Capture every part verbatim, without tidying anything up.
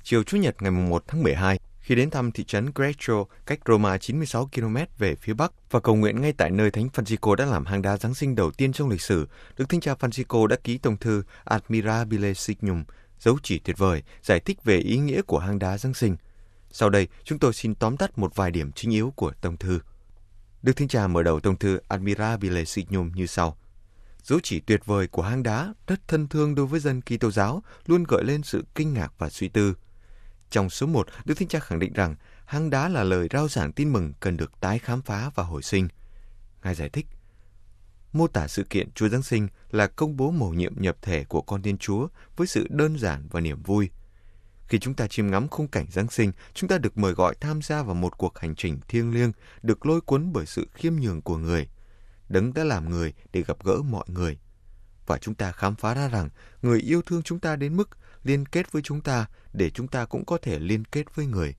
Chiều Chủ nhật ngày mùng một tháng mười hai, khi đến thăm thị trấn Greccio cách Roma chín mươi sáu ki lô mét về phía bắc và cầu nguyện ngay tại nơi Thánh Francisco đã làm hang đá Giáng sinh đầu tiên trong lịch sử, Đức Thánh cha Francisco đã ký tông thư Admirabile Signum, dấu chỉ tuyệt vời, giải thích về ý nghĩa của hang đá Giáng sinh. Sau đây, chúng tôi xin tóm tắt một vài điểm chính yếu của tông thư. Đức Thánh cha mở đầu tông thư Admirabile Signum như sau. Dấu chỉ tuyệt vời của hang đá, rất thân thương đối với dân Kitô giáo, luôn gợi lên sự kinh ngạc và suy tư. Trong số một, Đức Thánh cha khẳng định rằng hang đá là lời rao giảng tin mừng cần được tái khám phá và hồi sinh. Ngài giải thích, mô tả sự kiện Chúa Giáng sinh là công bố mầu nhiệm nhập thể của con Thiên Chúa với sự đơn giản và niềm vui. Khi chúng ta chiêm ngắm khung cảnh Giáng sinh, chúng ta được mời gọi tham gia vào một cuộc hành trình thiêng liêng, được lôi cuốn bởi sự khiêm nhường của người. Đấng đã làm người để gặp gỡ mọi người. Và chúng ta khám phá ra rằng người yêu thương chúng ta đến mức liên kết với chúng ta để chúng ta cũng có thể liên kết với người.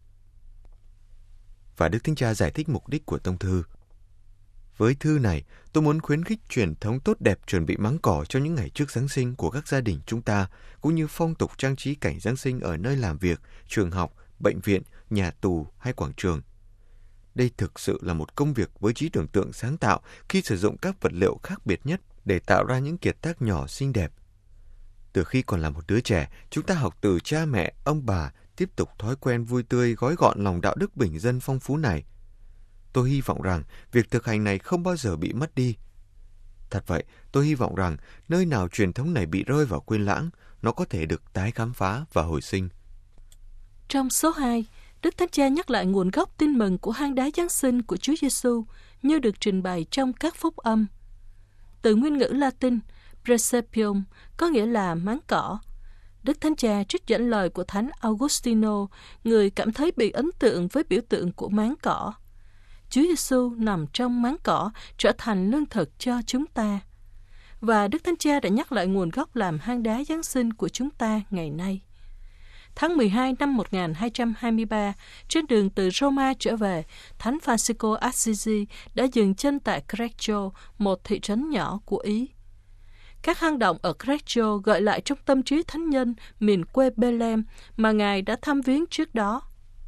Và Đức Thánh Cha giải thích mục đích của tông thư. Với thư này, tôi muốn khuyến khích truyền thống tốt đẹp chuẩn bị máng cỏ cho những ngày trước Giáng sinh của các gia đình chúng ta, cũng như phong tục trang trí cảnh Giáng sinh ở nơi làm việc, trường học, bệnh viện, nhà tù hay quảng trường. Đây thực sự là một công việc với trí tưởng tượng sáng tạo khi sử dụng các vật liệu khác biệt nhất để tạo ra những kiệt tác nhỏ xinh đẹp. Từ khi còn là một đứa trẻ, chúng ta học từ cha mẹ, ông bà, tiếp tục thói quen vui tươi gói gọn lòng đạo đức bình dân phong phú này. Tôi hy vọng rằng việc thực hành này không bao giờ bị mất đi. Thật vậy, tôi hy vọng rằng nơi nào truyền thống này bị rơi vào quên lãng, nó có thể được tái khám phá và hồi sinh. Trong số hai, Đức Thánh Cha nhắc lại nguồn gốc tin mừng của hang đá Giáng sinh của Chúa Giêsu như được trình bày trong các phúc âm. Từ nguyên ngữ Latin, Praesepium có nghĩa là máng cỏ. Đức Thánh Cha trích dẫn lời của Thánh Augustino, người cảm thấy bị ấn tượng với biểu tượng của máng cỏ. Chúa Giêsu nằm trong máng cỏ trở thành lương thực cho chúng ta. Và Đức Thánh Cha đã nhắc lại nguồn gốc làm hang đá Giáng sinh của chúng ta ngày nay. Tháng mười hai năm một nghìn hai trăm hai mươi ba, trên đường từ Roma trở về, Thánh Francisco Assisi đã dừng chân tại Greccio, một thị trấn nhỏ của Ý. Các hang động ở Greccio gợi lại trong tâm trí thánh nhân miền quê Bethlehem mà Ngài đã thăm viếng trước đó.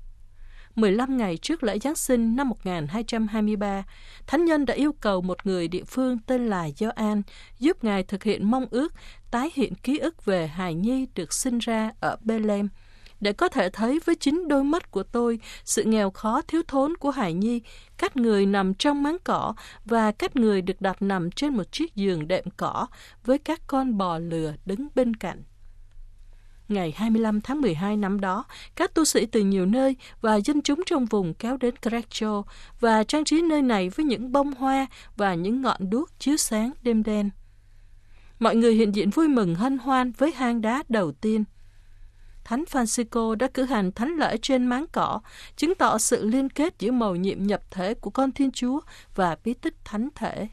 mười lăm ngày trước lễ Giáng sinh năm một nghìn hai trăm hai mươi ba, thánh nhân đã yêu cầu một người địa phương tên là Gioan giúp Ngài thực hiện mong ước tái hiện ký ức về hài nhi được sinh ra ở Bethlehem, để có thể thấy với chính đôi mắt của tôi sự nghèo khó thiếu thốn của hài nhi, cách người nằm trong máng cỏ và cách người được đặt nằm trên một chiếc giường đệm cỏ với các con bò lừa đứng bên cạnh. Ngày hai mươi lăm tháng mười hai năm đó, các tu sĩ từ nhiều nơi và dân chúng trong vùng kéo đến Greccio và trang trí nơi này với những bông hoa và những ngọn đuốc chiếu sáng đêm đen. Mọi người hiện diện vui mừng hân hoan với hang đá đầu tiên. Thánh Francisco đã cử hành thánh lễ trên máng cỏ, chứng tỏ sự liên kết giữa mầu nhiệm nhập thể của con Thiên Chúa và bí tích thánh thể.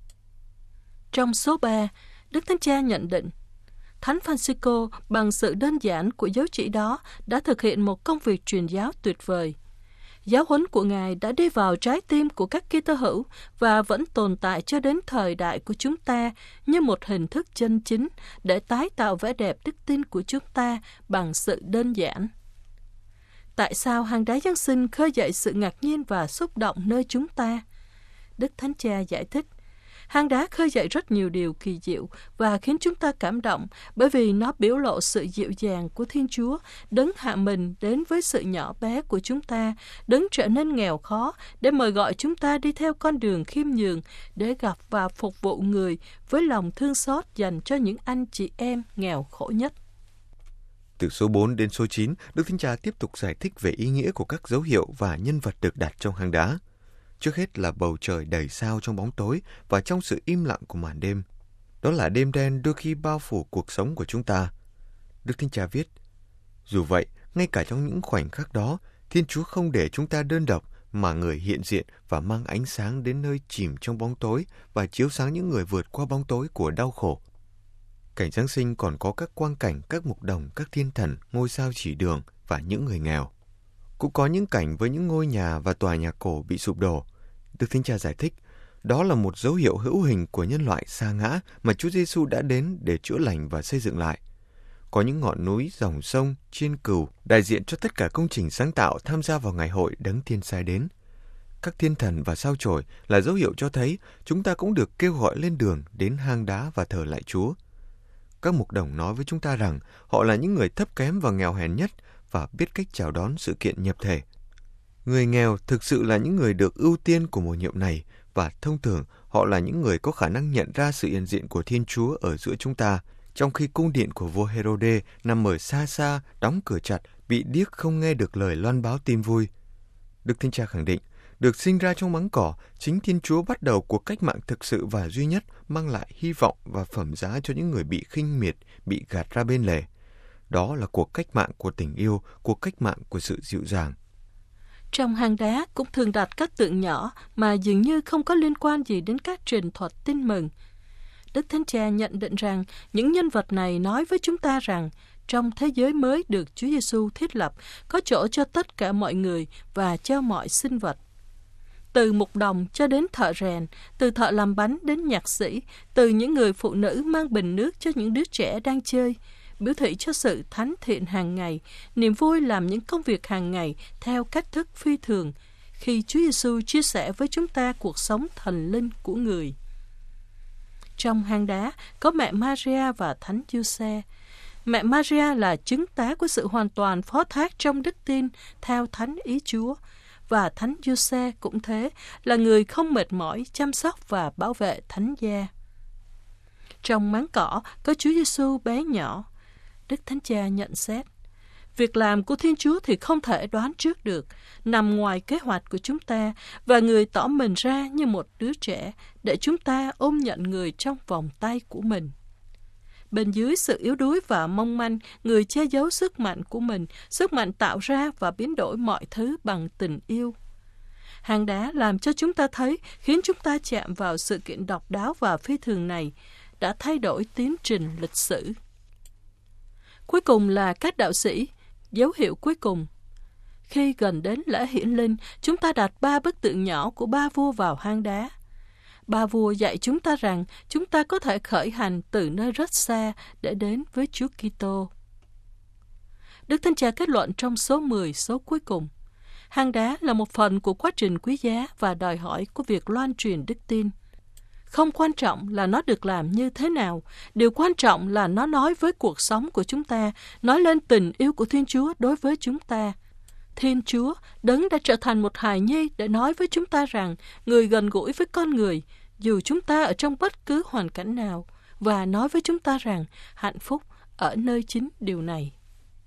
Trong số ba, Đức Thánh Cha nhận định, Thánh Francisco bằng sự đơn giản của dấu chỉ đó đã thực hiện một công việc truyền giáo tuyệt vời. Giáo huấn của Ngài đã đi vào trái tim của các Kitô hữu và vẫn tồn tại cho đến thời đại của chúng ta như một hình thức chân chính để tái tạo vẻ đẹp đức tin của chúng ta bằng sự đơn giản. Tại sao hang đá Giáng sinh khơi dậy sự ngạc nhiên và xúc động nơi chúng ta? Đức Thánh Cha giải thích, hang đá khơi dậy rất nhiều điều kỳ diệu và khiến chúng ta cảm động bởi vì nó biểu lộ sự dịu dàng của Thiên Chúa, đấng hạ mình đến với sự nhỏ bé của chúng ta, đấng trở nên nghèo khó để mời gọi chúng ta đi theo con đường khiêm nhường để gặp và phục vụ người với lòng thương xót dành cho những anh chị em nghèo khổ nhất. Từ số bốn đến số chín, Đức Thánh Cha tiếp tục giải thích về ý nghĩa của các dấu hiệu và nhân vật được đặt trong hang đá. Trước hết là bầu trời đầy sao trong bóng tối và trong sự im lặng của màn đêm. Đó là đêm đen đôi khi bao phủ cuộc sống của chúng ta. Đức Thánh Cha viết, dù vậy, ngay cả trong những khoảnh khắc đó, Thiên Chúa không để chúng ta đơn độc mà Người hiện diện và mang ánh sáng đến nơi chìm trong bóng tối và chiếu sáng những người vượt qua bóng tối của đau khổ. Cảnh Giáng sinh còn có các quang cảnh, các mục đồng, các thiên thần, ngôi sao chỉ đường và những người nghèo. Cũng có những cảnh với những ngôi nhà và tòa nhà cổ bị sụp đổ. Đức Thánh Cha giải thích, đó là một dấu hiệu hữu hình của nhân loại sa ngã mà Chúa Giêsu đã đến để chữa lành và xây dựng lại. Có những ngọn núi, dòng sông, chiên cừu, đại diện cho tất cả công trình sáng tạo tham gia vào ngày hội Đấng Tiên sai đến. Các thiên thần và sao chổi là dấu hiệu cho thấy chúng ta cũng được kêu gọi lên đường đến hang đá và thờ lại Chúa. Các mục đồng nói với chúng ta rằng họ là những người thấp kém và nghèo hèn nhất và biết cách chào đón sự kiện nhập thể. Người nghèo thực sự là những người được ưu tiên của mùa nhiệm này và thông thường họ là những người có khả năng nhận ra sự hiện diện của Thiên Chúa ở giữa chúng ta, trong khi cung điện của vua Herode nằm ở xa xa, đóng cửa chặt, bị điếc không nghe được lời loan báo tin vui. Đức Thánh Cha khẳng định, được sinh ra trong máng cỏ, chính Thiên Chúa bắt đầu cuộc cách mạng thực sự và duy nhất mang lại hy vọng và phẩm giá cho những người bị khinh miệt, bị gạt ra bên lề. Đó là cuộc cách mạng của tình yêu, cuộc cách mạng của sự dịu dàng. Trong hang đá cũng thường đặt các tượng nhỏ mà dường như không có liên quan gì đến các truyền thuật tin mừng. Đức Thánh Cha nhận định rằng những nhân vật này nói với chúng ta rằng trong thế giới mới được Chúa Giêsu thiết lập có chỗ cho tất cả mọi người và cho mọi sinh vật. Từ mục đồng cho đến thợ rèn, từ thợ làm bánh đến nhạc sĩ, từ những người phụ nữ mang bình nước cho những đứa trẻ đang chơi, biểu thị cho sự thánh thiện hàng ngày, niềm vui làm những công việc hàng ngày theo cách thức phi thường, khi Chúa Giêsu chia sẻ với chúng ta cuộc sống thần linh của người. Trong hang đá có mẹ Maria và Thánh Giuse. Mẹ Maria là chứng tá của sự hoàn toàn phó thác trong đức tin theo thánh ý Chúa, và Thánh Giuse cũng thế, là người không mệt mỏi chăm sóc và bảo vệ thánh gia. Trong máng cỏ có Chúa Giêsu bé nhỏ. Đức Thánh Cha nhận xét, việc làm của Thiên Chúa thì không thể đoán trước được, nằm ngoài kế hoạch của chúng ta, và người tỏ mình ra như một đứa trẻ để chúng ta ôm nhận người trong vòng tay của mình. Bên dưới sự yếu đuối và mong manh, người che giấu sức mạnh của mình, sức mạnh tạo ra và biến đổi mọi thứ bằng tình yêu. Hang đá làm cho chúng ta thấy, khiến chúng ta chạm vào sự kiện độc đáo và phi thường này, đã thay đổi tiến trình lịch sử. Cuối cùng là các đạo sĩ, dấu hiệu cuối cùng. Khi gần đến lễ hiển linh, chúng ta đặt ba bức tượng nhỏ của ba vua vào hang đá. Ba vua dạy chúng ta rằng chúng ta có thể khởi hành từ nơi rất xa để đến với Chúa Kitô. Đức Thánh Cha kết luận trong số mười, số cuối cùng. Hang đá là một phần của quá trình quý giá và đòi hỏi của việc loan truyền đức tin. Không quan trọng là nó được làm như thế nào, điều quan trọng là nó nói với cuộc sống của chúng ta, nói lên tình yêu của Thiên Chúa đối với chúng ta. Thiên Chúa, Đấng đã trở thành một hài nhi để nói với chúng ta rằng người gần gũi với con người, dù chúng ta ở trong bất cứ hoàn cảnh nào, và nói với chúng ta rằng hạnh phúc ở nơi chính điều này.